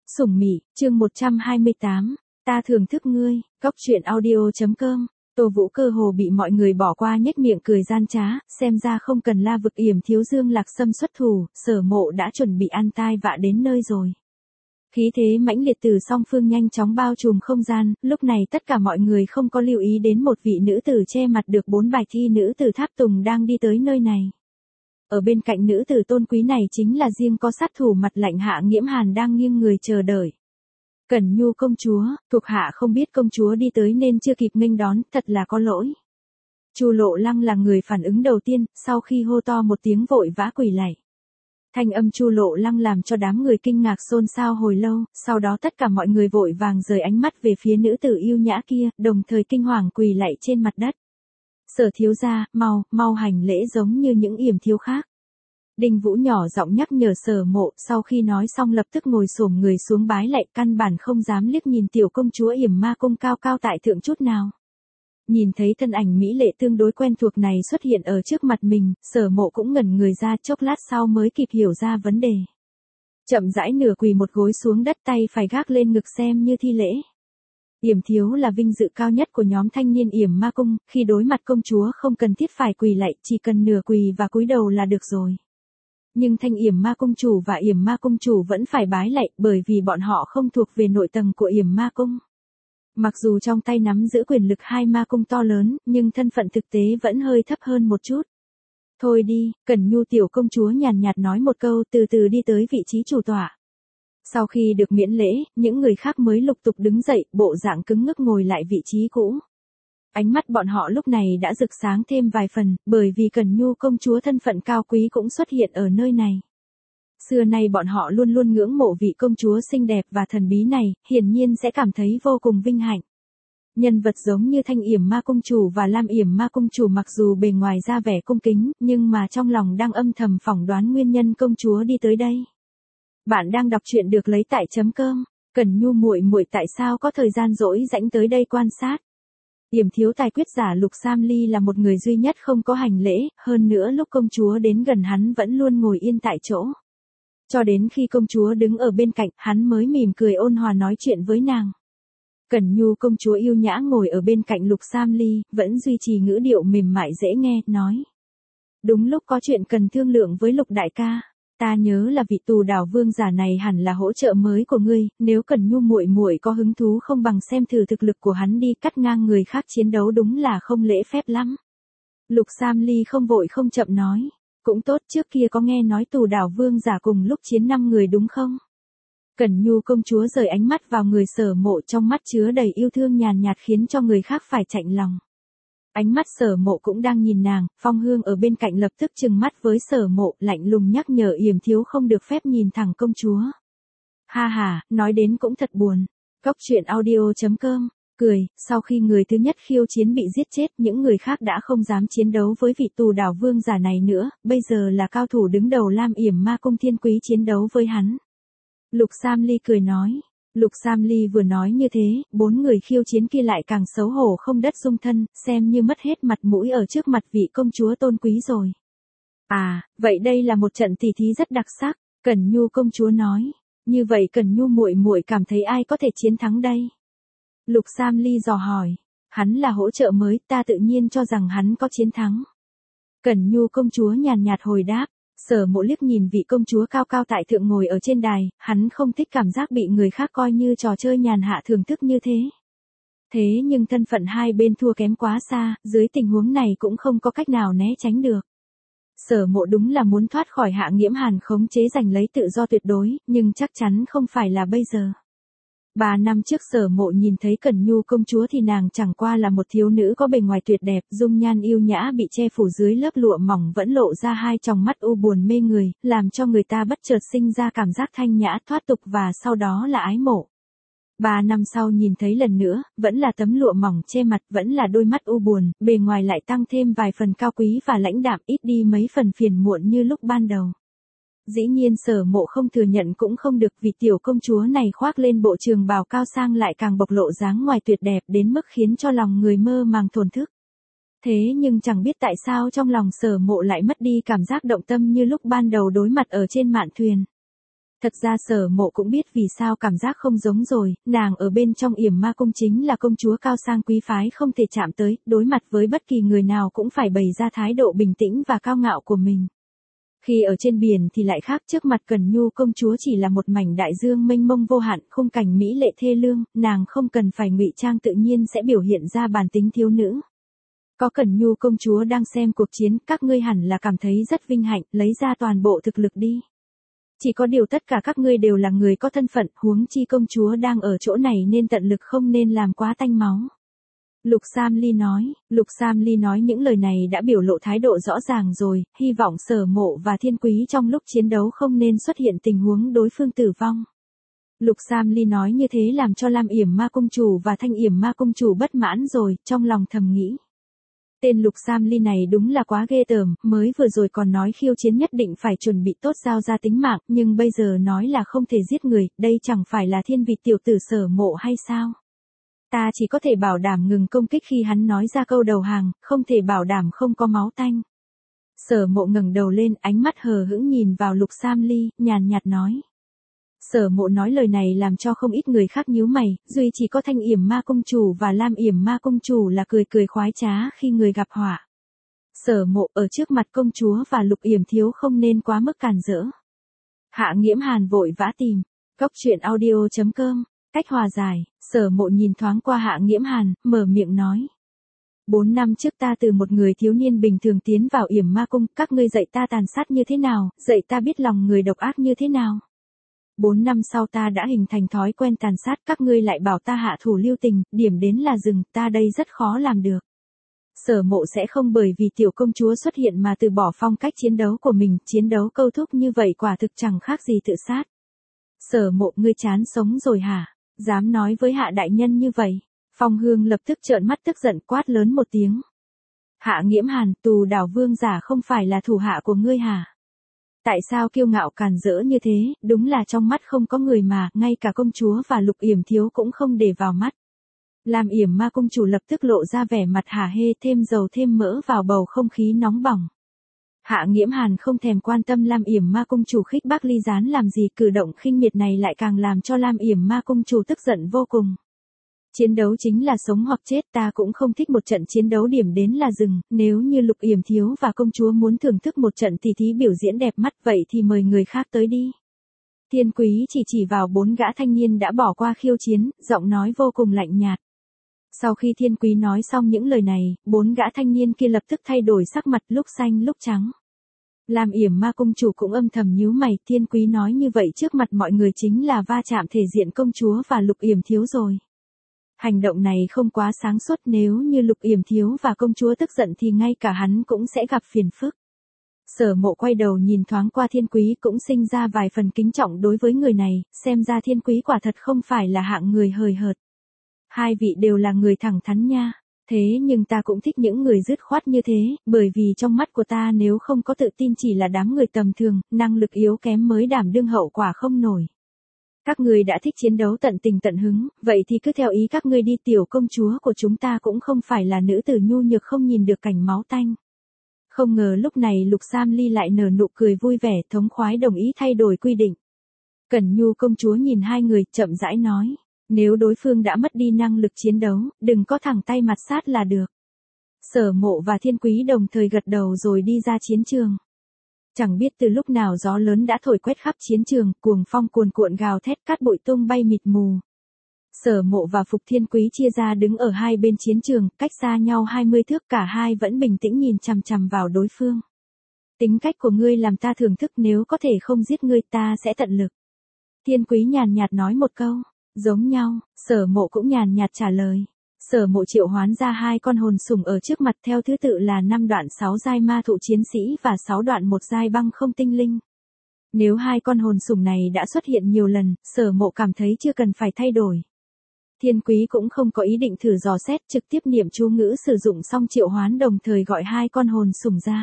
Sủng Mị, chương 128, ta thưởng thức ngươi, Cóc truyện audio.com. Tô Vũ cơ hồ bị mọi người bỏ qua nhếch miệng cười gian trá, xem ra không cần La Vực Yểm thiếu Dương Lạc Sâm xuất thủ, Sở Mộ đã chuẩn bị ăn tai vạ đến nơi rồi. Khí thế mãnh liệt từ song phương nhanh chóng bao trùm không gian, lúc này tất cả mọi người không có lưu ý đến một vị nữ tử che mặt được 4 bài thi nữ tử Tháp Tùng đang đi tới nơi này. Ở bên cạnh nữ tử tôn quý này chính là riêng có sát thủ mặt lạnh Hạ Nghiễm Hàn đang nghiêng người chờ đợi. Cẩn Nhu công chúa, thuộc hạ không biết công chúa đi tới nên chưa kịp nghênh đón, thật là có lỗi. Chu Lộ Lăng là người phản ứng đầu tiên, sau khi hô to một tiếng vội vã quỳ lạy. Thanh âm Chu Lộ Lăng làm cho đám người kinh ngạc xôn xao hồi lâu, sau đó tất cả mọi người vội vàng rời ánh mắt về phía nữ tử yêu nhã kia, đồng thời kinh hoàng quỳ lạy trên mặt đất. Sở thiếu gia, mau hành lễ giống như những yểm thiếu khác. Đinh Vũ nhỏ giọng nhắc nhở Sở Mộ, sau khi nói xong lập tức ngồi xổm người xuống bái lạy, căn bản không dám liếc nhìn tiểu công chúa Yểm Ma Cung cao cao tại thượng chút nào. Nhìn thấy thân ảnh mỹ lệ tương đối quen thuộc này xuất hiện ở trước mặt mình, Sở Mộ cũng ngẩn người ra, chốc lát sau mới kịp hiểu ra vấn đề. Chậm rãi nửa quỳ một gối xuống đất, tay phải gác lên ngực xem như thi lễ. Yểm thiếu là vinh dự cao nhất của nhóm thanh niên Yểm Ma Cung, khi đối mặt công chúa không cần thiết phải quỳ lạy, chỉ cần nửa quỳ và cúi đầu là được rồi. Nhưng Thanh Yểm Ma Cung chủ và Yểm Ma Cung chủ vẫn phải bái lạy, bởi vì bọn họ không thuộc về nội tầng của Yểm Ma Cung. Mặc dù trong tay nắm giữ quyền lực hai ma cung to lớn, nhưng thân phận thực tế vẫn hơi thấp hơn một chút. Thôi đi, Cẩn Nhu tiểu công chúa nhàn nhạt nói một câu, từ từ đi tới vị trí chủ tọa. Sau khi được miễn lễ, những người khác mới lục tục đứng dậy, bộ dạng cứng ngắc ngồi lại vị trí cũ. Ánh mắt bọn họ lúc này đã rực sáng thêm vài phần, bởi vì Cẩn Nhu công chúa thân phận cao quý cũng xuất hiện ở nơi này. Xưa nay bọn họ luôn luôn ngưỡng mộ vị công chúa xinh đẹp và thần bí này, hiển nhiên sẽ cảm thấy vô cùng vinh hạnh. Nhân vật giống như Thanh Yểm Ma Cung chủ và Lam Yểm Ma Cung chủ mặc dù bề ngoài ra vẻ cung kính, nhưng mà trong lòng đang âm thầm phỏng đoán nguyên nhân công chúa đi tới đây. Bạn đang đọc truyện được lấy tại .com, Cẩn Nhu muội muội tại sao có thời gian rỗi rãnh tới đây quan sát. Yểm thiếu tài quyết giả Lục Sam Ly là một người duy nhất không có hành lễ, hơn nữa lúc công chúa đến gần hắn vẫn luôn ngồi yên tại chỗ. Cho đến khi công chúa đứng ở bên cạnh, hắn mới mỉm cười ôn hòa nói chuyện với nàng. Cẩn Nhu công chúa yêu nhã ngồi ở bên cạnh Lục Sam Ly, vẫn duy trì ngữ điệu mềm mại dễ nghe, nói. Đúng lúc có chuyện cần thương lượng với Lục đại ca. Ta nhớ là vị Tù Đảo vương giả này hẳn là hỗ trợ mới của ngươi, nếu Cẩn Nhu muội muội có hứng thú không bằng xem thử thực lực của hắn đi, cắt ngang người khác chiến đấu đúng là không lễ phép lắm. Lục Sam Ly không vội không chậm nói. Cũng tốt, trước kia có nghe nói Tù Đảo vương giả cùng lúc chiến 5 người đúng không? Cẩn Nhu công chúa rời ánh mắt vào người Sở Mộ, trong mắt chứa đầy yêu thương nhàn nhạt khiến cho người khác phải chạnh lòng. Ánh mắt Sở Mộ cũng đang nhìn nàng, Phong Hương ở bên cạnh lập tức trừng mắt với Sở Mộ, lạnh lùng nhắc nhở Yểm thiếu không được phép nhìn thẳng công chúa. Ha ha, nói đến cũng thật buồn. Cóc truyện audio.com, cười, sau khi người thứ nhất khiêu chiến bị giết chết, những người khác đã không dám chiến đấu với vị Tù Đảo vương giả này nữa, bây giờ là cao thủ đứng đầu Lam Yểm Ma Cung Thiên Quý chiến đấu với hắn. Lục Sam Ly cười nói. Lục Sam Ly vừa nói như thế, 4 người khiêu chiến kia lại càng xấu hổ không đất dung thân, xem như mất hết mặt mũi ở trước mặt vị công chúa tôn quý rồi. À, vậy đây là một trận tỉ thí rất đặc sắc, Cẩn Nhu công chúa nói. Như vậy Cẩn Nhu muội muội cảm thấy ai có thể chiến thắng đây? Lục Sam Ly dò hỏi. Hắn là hỗ trợ mới, ta tự nhiên cho rằng hắn có chiến thắng. Cẩn Nhu công chúa nhàn nhạt hồi đáp. Sở Mộ liếc nhìn vị công chúa cao cao tại thượng ngồi ở trên đài, hắn không thích cảm giác bị người khác coi như trò chơi nhàn hạ thưởng thức như thế. Thế nhưng thân phận hai bên thua kém quá xa, dưới tình huống này cũng không có cách nào né tránh được. Sở Mộ đúng là muốn thoát khỏi Hạ Nghiễm Hàn khống chế giành lấy tự do tuyệt đối, nhưng chắc chắn không phải là bây giờ. 3 năm trước Sở Mộ nhìn thấy Cẩn Nhu công chúa thì nàng chẳng qua là một thiếu nữ có bề ngoài tuyệt đẹp, dung nhan yêu nhã bị che phủ dưới lớp lụa mỏng vẫn lộ ra hai tròng mắt u buồn mê người, làm cho người ta bất chợt sinh ra cảm giác thanh nhã thoát tục và sau đó là ái mộ. 3 năm sau nhìn thấy lần nữa, vẫn là tấm lụa mỏng che mặt, vẫn là đôi mắt u buồn, bề ngoài lại tăng thêm vài phần cao quý và lãnh đạm, ít đi mấy phần phiền muộn như lúc ban đầu. Dĩ nhiên Sở Mộ không thừa nhận cũng không được, vì tiểu công chúa này khoác lên bộ trường bào cao sang lại càng bộc lộ dáng ngoài tuyệt đẹp đến mức khiến cho lòng người mơ màng thổn thức. Thế nhưng chẳng biết tại sao trong lòng Sở Mộ lại mất đi cảm giác động tâm như lúc ban đầu đối mặt ở trên mạn thuyền. Thật ra Sở Mộ cũng biết vì sao cảm giác không giống rồi, nàng ở bên trong Yểm Ma Cung chính là công chúa cao sang quý phái không thể chạm tới, đối mặt với bất kỳ người nào cũng phải bày ra thái độ bình tĩnh và cao ngạo của mình. Khi ở trên biển thì lại khác, trước mặt Cẩn Nhu công chúa chỉ là một mảnh đại dương mênh mông vô hạn, khung cảnh mỹ lệ thê lương, nàng không cần phải ngụy trang tự nhiên sẽ biểu hiện ra bản tính thiếu nữ. Có Cẩn Nhu công chúa đang xem cuộc chiến, các ngươi hẳn là cảm thấy rất vinh hạnh, lấy ra toàn bộ thực lực đi. Chỉ có điều tất cả các ngươi đều là người có thân phận, huống chi công chúa đang ở chỗ này nên tận lực không nên làm quá tanh máu. Lục Sam Ly nói những lời này đã biểu lộ thái độ rõ ràng rồi, hy vọng Sở Mộ và Thiên Quý trong lúc chiến đấu không nên xuất hiện tình huống đối phương tử vong. Lục Sam Ly nói như thế làm cho Lam Yểm Ma Cung Chủ và Thanh Yểm Ma Cung Chủ bất mãn rồi, trong lòng thầm nghĩ. Tên Lục Sam Ly này đúng là quá ghê tởm, mới vừa rồi còn nói khiêu chiến nhất định phải chuẩn bị tốt giao ra tính mạng, nhưng bây giờ nói là không thể giết người, đây chẳng phải là thiên vị tiểu tử Sở Mộ hay sao? Ta chỉ có thể bảo đảm ngừng công kích khi hắn nói ra câu đầu hàng, không thể bảo đảm không có máu tanh. Sở Mộ ngẩng đầu lên, ánh mắt hờ hững nhìn vào Lục Sam Ly, nhàn nhạt nói. Sở Mộ nói lời này làm cho không ít người khác nhíu mày, duy chỉ có Thanh Yểm Ma Cung Chủ và Lam Yểm Ma Cung Chủ là cười cười khoái trá khi người gặp họa. Sở Mộ ở trước mặt công chúa và Lục Yểm Thiếu không nên quá mức càn rỡ. Hạ Nghiễm Hàn vội vã tìm. Goctruyện.audio.com. Cách hòa giải, Sở Mộ nhìn thoáng qua Hạ Nghiễm Hàn, mở miệng nói. 4 năm trước ta từ một người thiếu niên bình thường tiến vào Yểm Ma Cung, các ngươi dạy ta tàn sát như thế nào, dạy ta biết lòng người độc ác như thế nào. 4 năm sau ta đã hình thành thói quen tàn sát, các ngươi lại bảo ta hạ thủ lưu tình, điểm đến là dừng, ta đây rất khó làm được. Sở Mộ sẽ không bởi vì tiểu công chúa xuất hiện mà từ bỏ phong cách chiến đấu của mình, chiến đấu câu thúc như vậy quả thực chẳng khác gì tự sát. Sở Mộ, ngươi chán sống rồi hả? Dám nói với Hạ đại nhân như vậy? Phong Hương lập tức trợn mắt tức giận quát lớn một tiếng. Hạ Nghiễm Hàn, Tù Đảo Vương giả không phải là thủ hạ của ngươi hả? Tại sao kiêu ngạo càn rỡ như thế, đúng là trong mắt không có người mà, ngay cả công chúa và Lục Yểm Thiếu cũng không để vào mắt. Lam Yểm Ma Cung Chủ lập tức lộ ra vẻ mặt hả hê, thêm dầu thêm mỡ vào bầu không khí nóng bỏng. Hạ Nghiễm Hàn không thèm quan tâm Lam Yểm Ma Cung Chủ khích bác ly gián làm gì, cử động khinh miệt này lại càng làm cho Lam Yểm Ma Cung Chủ tức giận vô cùng. Chiến đấu chính là sống hoặc chết, ta cũng không thích một trận chiến đấu điểm đến là dừng, nếu như Lục Yểm Thiếu và công chúa muốn thưởng thức một trận tỷ thí biểu diễn đẹp mắt vậy thì mời người khác tới đi. Thiên Quý chỉ vào 4 gã thanh niên đã bỏ qua khiêu chiến, giọng nói vô cùng lạnh nhạt. Sau khi Thiên Quý nói xong những lời này, 4 gã thanh niên kia lập tức thay đổi sắc mặt, lúc xanh lúc trắng. Lam Yểm Ma Cung Chủ cũng âm thầm nhíu mày, Thiên Quý nói như vậy trước mặt mọi người chính là va chạm thể diện công chúa và Lục Yểm Thiếu rồi. Hành động này không quá sáng suốt, nếu như Lục Yểm Thiếu và công chúa tức giận thì ngay cả hắn cũng sẽ gặp phiền phức. Sở Mộ quay đầu nhìn thoáng qua Thiên Quý cũng sinh ra vài phần kính trọng đối với người này, xem ra Thiên Quý quả thật không phải là hạng người hời hợt. Hai vị đều là người thẳng thắn nha, thế nhưng ta cũng thích những người dứt khoát như thế, bởi vì trong mắt của ta nếu không có tự tin chỉ là đám người tầm thường, năng lực yếu kém mới đảm đương hậu quả không nổi. Các ngươi đã thích chiến đấu tận tình tận hứng, vậy thì cứ theo ý các ngươi đi, tiểu công chúa của chúng ta cũng không phải là nữ tử nhu nhược không nhìn được cảnh máu tanh. Không ngờ lúc này Lục Sam Ly lại nở nụ cười vui vẻ, thống khoái đồng ý thay đổi quy định. Cẩn Nhu công chúa nhìn hai người, chậm rãi nói, nếu đối phương đã mất đi năng lực chiến đấu, đừng có thẳng tay mặt sát là được. Sở Mộ và Thiên Quý đồng thời gật đầu rồi đi ra chiến trường. Chẳng biết từ lúc nào gió lớn đã thổi quét khắp chiến trường, cuồng phong cuồn cuộn gào thét, cát bụi tung bay mịt mù. Sở Mộ và Phục Thiên Quý chia ra đứng ở hai bên chiến trường, cách xa nhau 20 thước, cả hai vẫn bình tĩnh nhìn chằm chằm vào đối phương. Tính cách của ngươi làm ta thưởng thức, nếu có thể không giết ngươi ta sẽ tận lực. Thiên Quý nhàn nhạt nói một câu, giống nhau, Sở Mộ cũng nhàn nhạt trả lời. Sở Mộ triệu hoán ra 2 con hồn sủng ở trước mặt theo thứ tự là 5 đoạn 6 giai ma thụ chiến sĩ và 6 đoạn 1 giai băng không tinh linh. Nếu 2 con hồn sủng này đã xuất hiện nhiều lần, Sở Mộ cảm thấy chưa cần phải thay đổi. Thiên Quý cũng không có ý định thử dò xét, trực tiếp niệm chú ngữ sử dụng xong triệu hoán đồng thời gọi 2 con hồn sủng ra.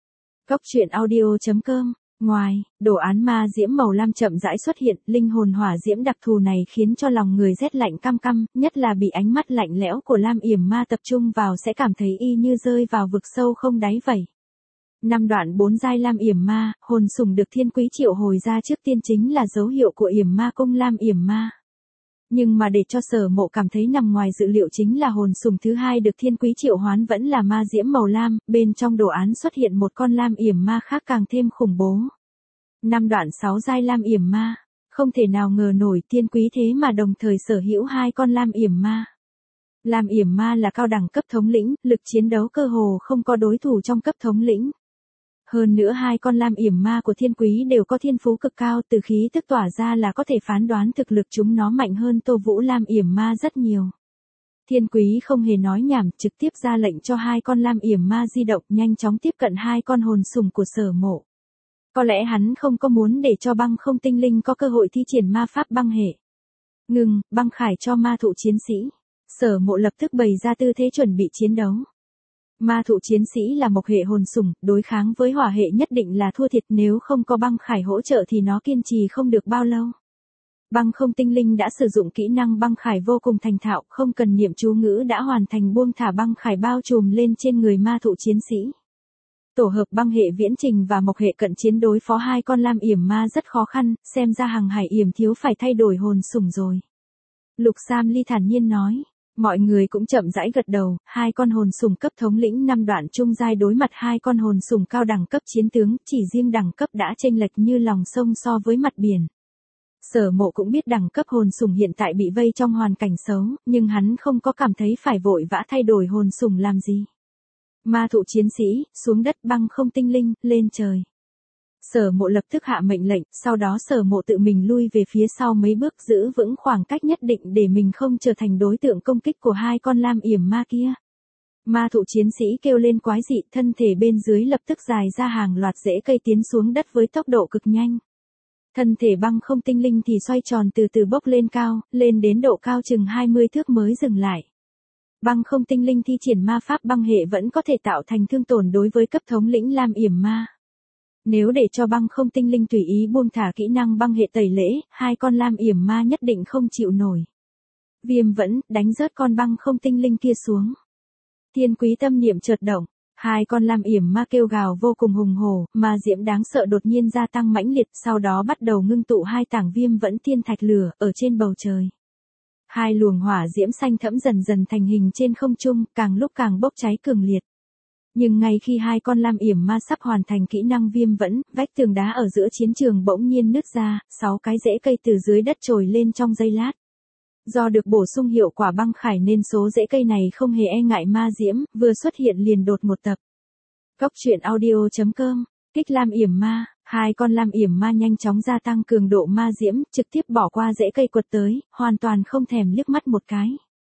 Goctruyện.audio.com. Ngoài, đồ án ma diễm màu lam chậm rãi xuất hiện, linh hồn hỏa diễm đặc thù này khiến cho lòng người rét lạnh căm căm, nhất là bị ánh mắt lạnh lẽo của Lam Yểm Ma tập trung vào sẽ cảm thấy y như rơi vào vực sâu không đáy vậy. Năm đoạn 4 giai lam yểm ma, hồn sủng được Thiên Quý triệu hồi ra trước tiên chính là dấu hiệu của yểm ma cung lam yểm ma. Nhưng mà để cho Sở Mộ cảm thấy nằm ngoài dự liệu chính là hồn sủng thứ hai được Thiên Quý triệu hoán vẫn là ma diễm màu lam, bên trong đồ án xuất hiện một con lam yểm ma khác càng thêm khủng bố. Năm đoạn 6 giai lam yểm ma, không thể nào ngờ nổi Thiên Quý thế mà đồng thời sở hữu hai con lam yểm ma. Lam yểm ma là cao đẳng cấp thống lĩnh, lực chiến đấu cơ hồ không có đối thủ trong cấp thống lĩnh. Hơn nữa hai con lam yểm ma của Thiên Quý đều có thiên phú cực cao, từ khí tức tỏa ra là có thể phán đoán thực lực chúng nó mạnh hơn Tô Vũ lam yểm ma rất nhiều. Thiên Quý không hề nói nhảm, trực tiếp ra lệnh cho hai con lam yểm ma di động nhanh chóng tiếp cận hai con hồn sủng của Sở Mộ. Có lẽ hắn không có muốn để cho băng không tinh linh có cơ hội thi triển ma pháp băng hệ. Ngừng, băng khải cho ma thụ chiến sĩ. Sở Mộ lập tức bày ra tư thế chuẩn bị chiến đấu. Ma thụ chiến sĩ là mộc hệ hồn sủng, đối kháng với hỏa hệ nhất định là thua thiệt, nếu không có băng khải hỗ trợ thì nó kiên trì không được bao lâu. Băng không tinh linh đã sử dụng kỹ năng băng khải vô cùng thành thạo, không cần niệm chú ngữ đã hoàn thành buông thả băng khải bao trùm lên trên người ma thụ chiến sĩ. Tổ hợp băng hệ viễn trình và mộc hệ cận chiến đối phó hai con lam yểm ma rất khó khăn, xem ra Hằng Hải yểm thiếu phải thay đổi hồn sủng rồi. Lục Sam Ly thản nhiên nói. Mọi người cũng chậm rãi gật đầu, hai con hồn sủng cấp thống lĩnh năm đoạn trung giai đối mặt hai con hồn sủng cao đẳng cấp chiến tướng, chỉ riêng đẳng cấp đã chênh lệch như lòng sông so với mặt biển. Sở Mộ cũng biết đẳng cấp hồn sủng hiện tại bị vây trong hoàn cảnh xấu, nhưng hắn không có cảm thấy phải vội vã thay đổi hồn sủng làm gì. Ma thụ chiến sĩ, xuống đất, băng không tinh linh, lên trời. Sở Mộ lập tức hạ mệnh lệnh, sau đó Sở Mộ tự mình lui về phía sau mấy bước giữ vững khoảng cách nhất định để mình không trở thành đối tượng công kích của hai con lam yểm ma kia. Ma thụ chiến sĩ kêu lên quái dị, thân thể bên dưới lập tức dài ra hàng loạt rễ cây tiến xuống đất với tốc độ cực nhanh. Thân thể băng không tinh linh thì xoay tròn từ từ bốc lên cao, lên đến độ cao chừng 20 thước mới dừng lại. Băng không tinh linh thi triển ma pháp băng hệ vẫn có thể tạo thành thương tổn đối với cấp thống lĩnh lam yểm ma. Nếu để cho băng không tinh linh tùy ý buông thả kỹ năng băng hệ tẩy lễ, hai con lam yểm ma nhất định không chịu nổi. Viêm vẫn, đánh rớt con băng không tinh linh kia xuống. Thiên Quý tâm niệm chợt động, hai con lam yểm ma kêu gào vô cùng hùng hổ, ma diễm đáng sợ đột nhiên gia tăng mãnh liệt, sau đó bắt đầu ngưng tụ hai tảng viêm vẫn thiên thạch lửa, ở trên bầu trời. Hai luồng hỏa diễm xanh thẫm dần dần thành hình trên không trung, càng lúc càng bốc cháy cường liệt. Nhưng ngay khi hai con lam yểm ma sắp hoàn thành kỹ năng viêm vẫn, vách tường đá ở giữa chiến trường bỗng nhiên nứt ra, 6 cái rễ cây từ dưới đất trồi lên trong giây lát. Do được bổ sung hiệu quả băng khải nên số rễ cây này không hề e ngại ma diễm, vừa xuất hiện liền đột một tập. Cóc truyện audio.com, kích lam yểm ma, hai con lam yểm ma nhanh chóng gia tăng cường độ ma diễm, trực tiếp bỏ qua rễ cây quật tới, hoàn toàn không thèm liếc mắt một cái.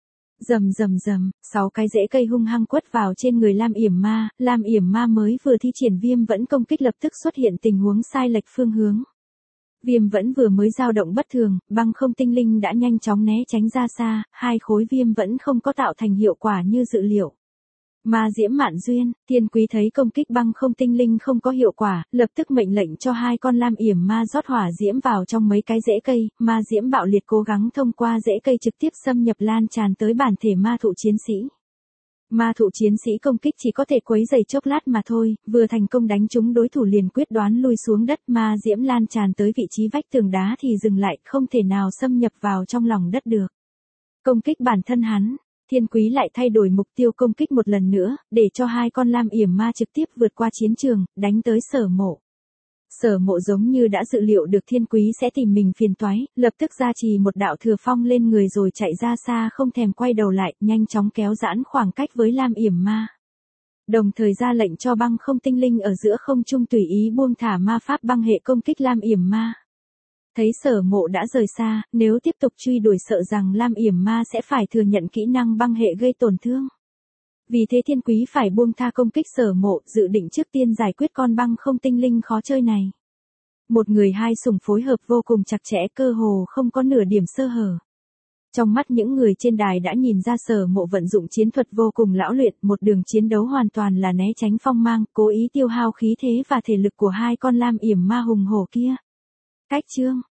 Rầm rầm rầm, 6 cái rễ cây hung hăng quất vào trên người lam yểm ma mới vừa thi triển viêm vẫn công kích lập tức xuất hiện tình huống sai lệch phương hướng. Viêm vẫn vừa mới dao động bất thường, băng không tinh linh đã nhanh chóng né tránh ra xa, hai khối viêm vẫn không có tạo thành hiệu quả như dự liệu. Ma diễm mạn duyên, Thiên Quý thấy công kích băng không tinh linh không có hiệu quả, lập tức mệnh lệnh cho hai con lam yểm ma rót hỏa diễm vào trong mấy cái rễ cây, ma diễm bạo liệt cố gắng thông qua rễ cây trực tiếp xâm nhập lan tràn tới bản thể ma thụ chiến sĩ. Ma thụ chiến sĩ công kích chỉ có thể quấy dày chốc lát mà thôi, vừa thành công đánh trúng đối thủ liền quyết đoán lui xuống đất, ma diễm lan tràn tới vị trí vách tường đá thì dừng lại, không thể nào xâm nhập vào trong lòng đất được. Công kích bản thân hắn. Thiên Quý lại thay đổi mục tiêu công kích một lần nữa, để cho hai con lam yểm ma trực tiếp vượt qua chiến trường, đánh tới Sở Mộ. Sở Mộ giống như đã dự liệu được Thiên Quý sẽ tìm mình phiền toái, lập tức gia trì một đạo thừa phong lên người rồi chạy ra xa không thèm quay đầu lại, nhanh chóng kéo giãn khoảng cách với lam yểm ma. Đồng thời ra lệnh cho băng không tinh linh ở giữa không trung tùy ý buông thả ma pháp băng hệ công kích lam yểm ma. Thấy Sở Mộ đã rời xa, nếu tiếp tục truy đuổi sợ rằng lam yểm ma sẽ phải thừa nhận kỹ năng băng hệ gây tổn thương. Vì thế Thiên Quý phải buông tha công kích Sở Mộ, dự định trước tiên giải quyết con băng không tinh linh khó chơi này. Một người hai sủng phối hợp vô cùng chặt chẽ, cơ hồ không có nửa điểm sơ hở. Trong mắt những người trên đài đã nhìn ra Sở Mộ vận dụng chiến thuật vô cùng lão luyện, một đường chiến đấu hoàn toàn là né tránh phong mang, cố ý tiêu hao khí thế và thể lực của hai con lam yểm ma hùng hổ kia. Cách chương